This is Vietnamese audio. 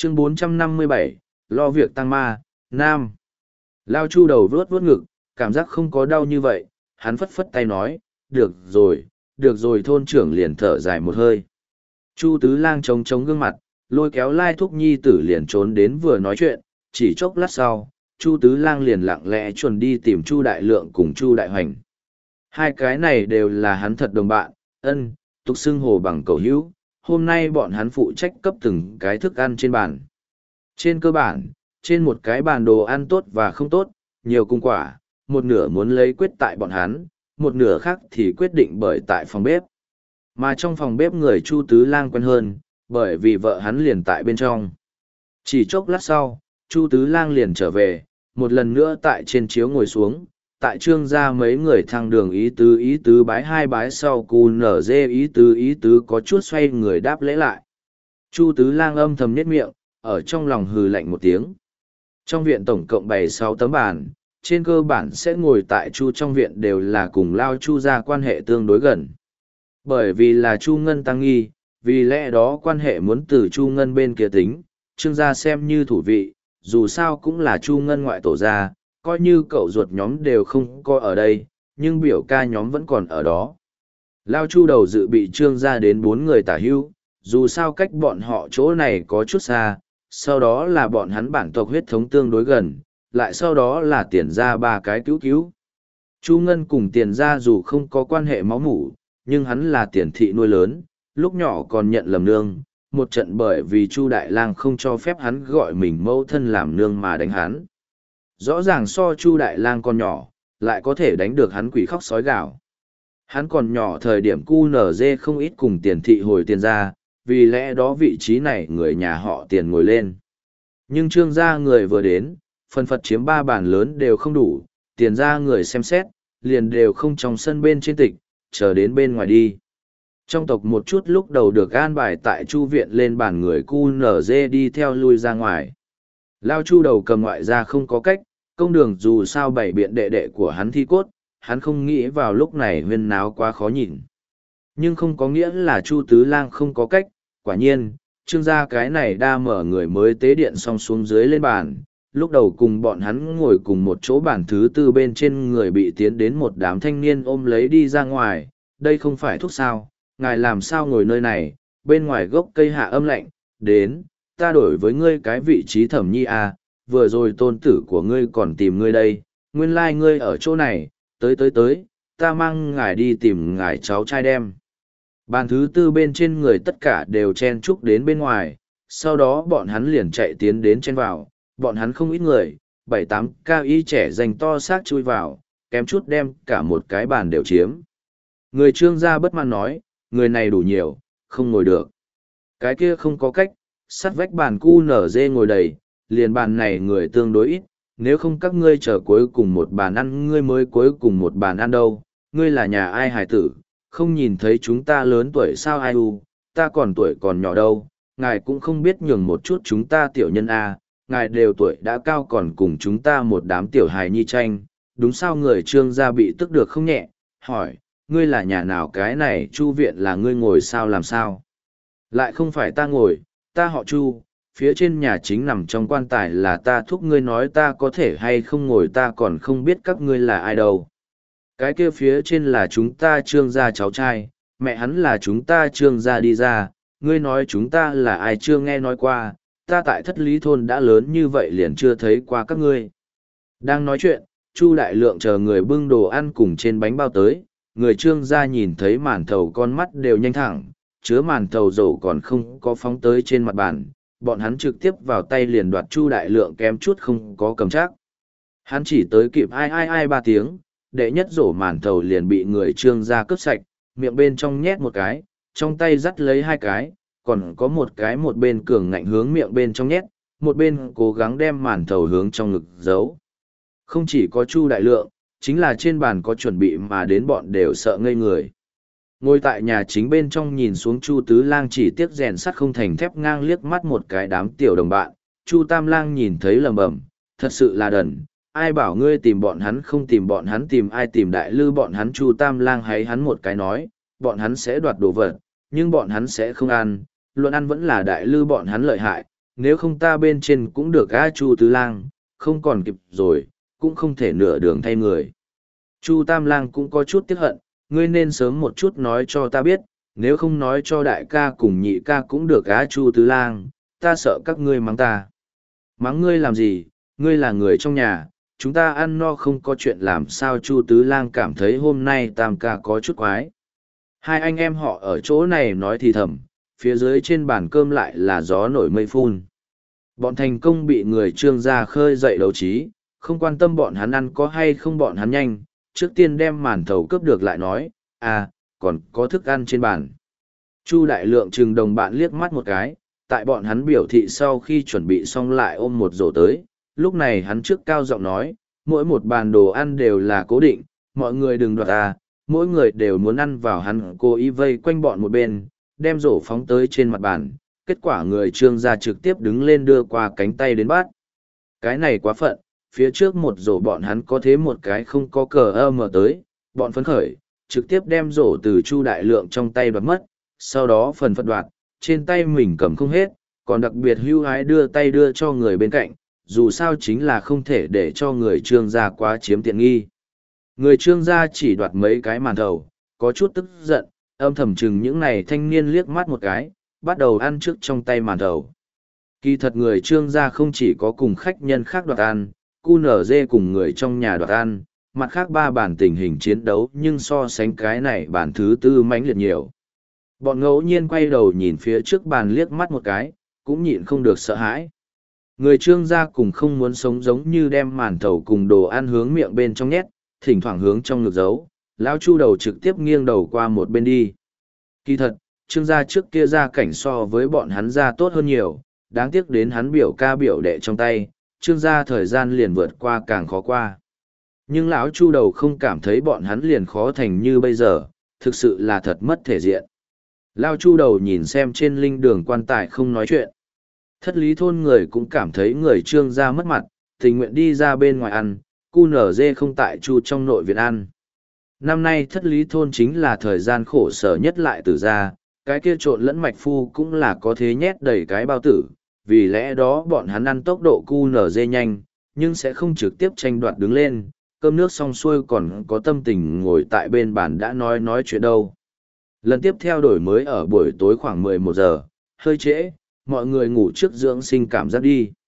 Chương 457, lo việc tăng ma, Nam. Lao Chu đầu vuốt vuốt ngực, cảm giác không có đau như vậy, hắn phất phất tay nói, được rồi thôn trưởng liền thở dài một hơi. Chu Tứ Lang trống trống gương mặt, lôi kéo Lai Thúc Nhi tử liền trốn đến vừa nói chuyện, chỉ chốc lát sau, Chu Tứ Lang liền lặng lẽ chuẩn đi tìm Chu Đại Lượng cùng Chu Đại Hoành. Hai cái này đều là hắn thật đồng bạn, tục xưng hồ bằng cầu hữu, hôm nay bọn hắn phụ trách cấp từng cái thức ăn trên bàn. Trên cơ bản, trên một cái bàn đồ ăn tốt và không tốt, nhiều cung quả, một nửa muốn lấy quyết tại bọn hắn, một nửa khác thì quyết định bởi tại phòng bếp. Mà trong phòng bếp người Chu Tứ Lang quen hơn, bởi vì vợ hắn liền tại bên trong. Chỉ chốc lát sau, Chu Tứ Lang liền trở về, một lần nữa tại trên chiếu ngồi xuống, tại trương gia mấy người thăng đường ý tứ bái hai bái sau cù nở dê ý tứ có chút xoay người đáp lễ lại. Chu Tứ Lang âm thầm nhếch miệng, ở trong lòng hừ lạnh một tiếng. Trong viện tổng cộng bày 6 tấm bàn, trên cơ bản sẽ ngồi tại Chu trong viện đều là cùng Lao Chu gia quan hệ tương đối gần. Bởi vì là Chu Ngân tăng nghi, vì lẽ đó quan hệ muốn từ Chu Ngân bên kia tính, trương gia xem như thủ vị, dù sao cũng là Chu Ngân ngoại tổ gia, coi như cậu ruột nhóm đều không có ở đây, nhưng biểu ca nhóm vẫn còn ở đó. Lao Chu đầu dự bị trương gia đến 4 người tả hưu, dù sao cách bọn họ chỗ này có chút xa, sau đó là bọn hắn bản tộc huyết thống tương đối gần, lại sau đó là tiền gia 3 cái cứu. Chu Ngân cùng tiền gia dù không có quan hệ máu mủ, nhưng hắn là tiền thị nuôi lớn, lúc nhỏ còn nhận lầm nương, một trận bởi vì Chu Đại Lang không cho phép hắn gọi mình mẫu thân làm nương mà đánh hắn. Rõ ràng so Chu Đại Lang còn nhỏ, lại có thể đánh được hắn quỷ khóc sói gào. Hắn còn nhỏ thời điểm cu nở dê không ít cùng tiền thị hồi tiền ra, vì lẽ đó vị trí này người nhà họ tiền ngồi lên. Nhưng trương gia người vừa đến, phần phật chiếm 3 bàn lớn đều không đủ, tiền gia người xem xét, liền đều không trong sân bên trên tịch, chờ đến bên ngoài đi. Trong tộc một chút lúc đầu được an bài tại Chu viện lên bàn người cu nở dê đi theo lui ra ngoài. Lao Chu đầu cầm ngoại ra không có cách, công đường dù sao bày biện đệ đệ của hắn thi cốt, hắn không nghĩ vào lúc này huyên náo quá khó nhìn. Nhưng không có nghĩa là Chu Tứ Lang không có cách, quả nhiên, trương gia cái này đa mở người mới tế điện xong xuống dưới lên bàn, lúc đầu cùng bọn hắn ngồi cùng một chỗ bàn thứ tư bên trên người bị tiến đến một đám thanh niên ôm lấy đi ra ngoài, đây không phải thuốc sao, ngài làm sao ngồi nơi này, bên ngoài gốc cây hạ âm lạnh, đến, ta đổi với ngươi cái vị trí thẩm nhi à, vừa rồi tôn tử của ngươi còn tìm ngươi đây, nguyên lai ngươi ở chỗ này, tới, ta mang ngài đi tìm ngài cháu trai đem. Bàn thứ tư bên trên người tất cả đều chen chúc đến bên ngoài, sau đó bọn hắn liền chạy tiến đến chen vào, bọn hắn không ít người, 7-8 cao y trẻ dành to xác chui vào, kém chút đem cả một cái bàn đều chiếm. Người trương gia bất mãn nói, người này đủ nhiều, không ngồi được. Cái kia không có cách, sắt vách bàn cu nở dê ngồi đầy, liền bàn này người tương đối ít, nếu không các ngươi chờ cuối cùng một bàn ăn ngươi mới cuối cùng một bàn ăn đâu, ngươi là nhà ai hài tử, không nhìn thấy chúng ta lớn tuổi sao ai ta còn tuổi còn nhỏ đâu, ngài cũng không biết nhường một chút chúng ta tiểu nhân a, ngài đều tuổi đã cao còn cùng chúng ta một đám tiểu hài nhi tranh, đúng sao người trương gia bị tức được không nhẹ, hỏi, ngươi là nhà nào cái này Chu viện là ngươi ngồi sao làm sao? Lại không phải ta ngồi, ta họ Chu, phía trên nhà chính nằm trong quan tài là ta thúc ngươi nói ta có thể hay không ngồi ta còn không biết các ngươi là ai đâu. Cái kia phía trên là chúng ta trương gia cháu trai, mẹ hắn là chúng ta trương gia đi ra, ngươi nói chúng ta là ai chưa nghe nói qua, ta tại Thất Lý Thôn đã lớn như vậy liền chưa thấy qua các ngươi. Đang nói chuyện, Chu Đại Lượng chờ người bưng đồ ăn cùng trên bánh bao tới, người trương gia nhìn thấy màn thầu con mắt đều nhanh thẳng, chứa màn thầu dầu còn không có phóng tới trên mặt bàn, bọn hắn trực tiếp vào tay liền đoạt Chu Đại Lượng kém chút không có cầm chắc. Hắn chỉ tới kịp ai 3 tiếng, đệ nhất rổ màn thầu liền bị người trương gia cướp sạch, miệng bên trong nhét một cái, trong tay dắt lấy 2 cái, còn có một cái một bên cường ngạnh hướng miệng bên trong nhét, một bên cố gắng đem màn thầu hướng trong ngực giấu. Không chỉ có Chu Đại Lượng, chính là trên bàn có chuẩn bị mà đến bọn đều sợ ngây người. Ngồi tại nhà chính bên trong nhìn xuống Chu Tứ Lang chỉ tiếc rèn sắt không thành thép ngang liếc mắt một cái đám tiểu đồng bạn, Chu Tam Lang nhìn thấy lầm bầm, thật sự là đần, ai bảo ngươi tìm bọn hắn không tìm bọn hắn tìm ai tìm đại lư bọn hắn Chu Tam Lang hay hắn một cái nói, bọn hắn sẽ đoạt đồ vật, nhưng bọn hắn sẽ không ăn, luận ăn vẫn là đại lư bọn hắn lợi hại, nếu không ta bên trên cũng được a Chu Tứ Lang, không còn kịp rồi, cũng không thể nửa đường thay người. Chu Tam Lang cũng có chút tiếc hận, ngươi nên sớm một chút nói cho ta biết, nếu không nói cho đại ca cùng nhị ca cũng được á Chu Tứ Lang, ta sợ các ngươi mắng ta. Mắng ngươi làm gì, ngươi là người trong nhà, chúng ta ăn no không có chuyện làm sao. Chu Tứ Lang cảm thấy hôm nay Tam ca có chút quái. Hai anh em họ ở chỗ này nói thì thầm, phía dưới trên bàn cơm lại là gió nổi mây phun. Bọn thành công bị người Trương gia khơi dậy đấu trí, không quan tâm bọn hắn ăn có hay không bọn hắn nhanh, trước tiên đem màn thầu cướp được lại nói, à, còn có thức ăn trên bàn. Chu Đại Lượng chừng đồng bạn liếc mắt một cái, tại bọn hắn biểu thị sau khi chuẩn bị xong lại ôm một rổ tới, lúc này hắn trước cao giọng nói, mỗi một bàn đồ ăn đều là cố định, mọi người đừng đoạt à, mỗi người đều muốn ăn vào. Hắn cố ý vây quanh bọn một bên, đem rổ phóng tới trên mặt bàn, kết quả người Trương gia trực tiếp đứng lên đưa qua cánh tay đến bát. Cái này quá phận, phía trước một rổ bọn hắn có thế một cái không có cờ ơ mở tới, bọn phấn khởi, trực tiếp đem rổ từ Chu Đại Lượng trong tay đoạt mất, sau đó phần phật đoạt, trên tay mình cầm không hết, còn đặc biệt hưu hái đưa tay đưa cho người bên cạnh, dù sao chính là không thể để cho người Trương gia quá chiếm tiện nghi. Người Trương gia chỉ đoạt mấy cái màn thầu, có chút tức giận, âm thầm chừng những này thanh niên liếc mắt một cái, bắt đầu ăn trước trong tay màn thầu. Kỳ thật người Trương gia không chỉ có cùng khách nhân khác đoạt ăn, QNZ cùng người trong nhà đoạt ăn, mặt khác ba bản tình hình chiến đấu nhưng so sánh cái này bản thứ tư mãnh liệt nhiều. Bọn ngẫu nhiên quay đầu nhìn phía trước bàn liếc mắt một cái, cũng nhịn không được sợ hãi. Người Trương gia cùng không muốn sống giống như đem màn thầu cùng đồ ăn hướng miệng bên trong nhét, thỉnh thoảng hướng trong ngực giấu, lão Chu đầu trực tiếp nghiêng đầu qua một bên đi. Kỳ thật, Trương gia trước kia gia cảnh so với bọn hắn gia tốt hơn nhiều, đáng tiếc đến hắn biểu ca biểu đệ trong tay, Trương gia thời gian liền vượt qua càng khó qua. Nhưng lão Chu đầu không cảm thấy bọn hắn liền khó thành như bây giờ, thực sự là thật mất thể diện. Lão Chu đầu nhìn xem trên linh đường quan tài không nói chuyện. Thất lý thôn người cũng cảm thấy người Trương gia mất mặt, tình nguyện đi ra bên ngoài ăn, QNZ không tại Chu trong nội viện ăn. Năm nay thất lý thôn chính là thời gian khổ sở nhất lại tử ra, cái kia trộn lẫn mạch phu cũng là có thế nhét đầy cái bao tử, vì lẽ đó bọn hắn ăn tốc độ QNZ nhanh, nhưng sẽ không trực tiếp tranh đoạt đứng lên, cơm nước xong xuôi còn có tâm tình ngồi tại bên bàn đã nói chuyện đâu. Lần tiếp theo đổi mới ở buổi tối khoảng 11 giờ, hơi trễ, mọi người ngủ trước dưỡng sinh cảm giác đi.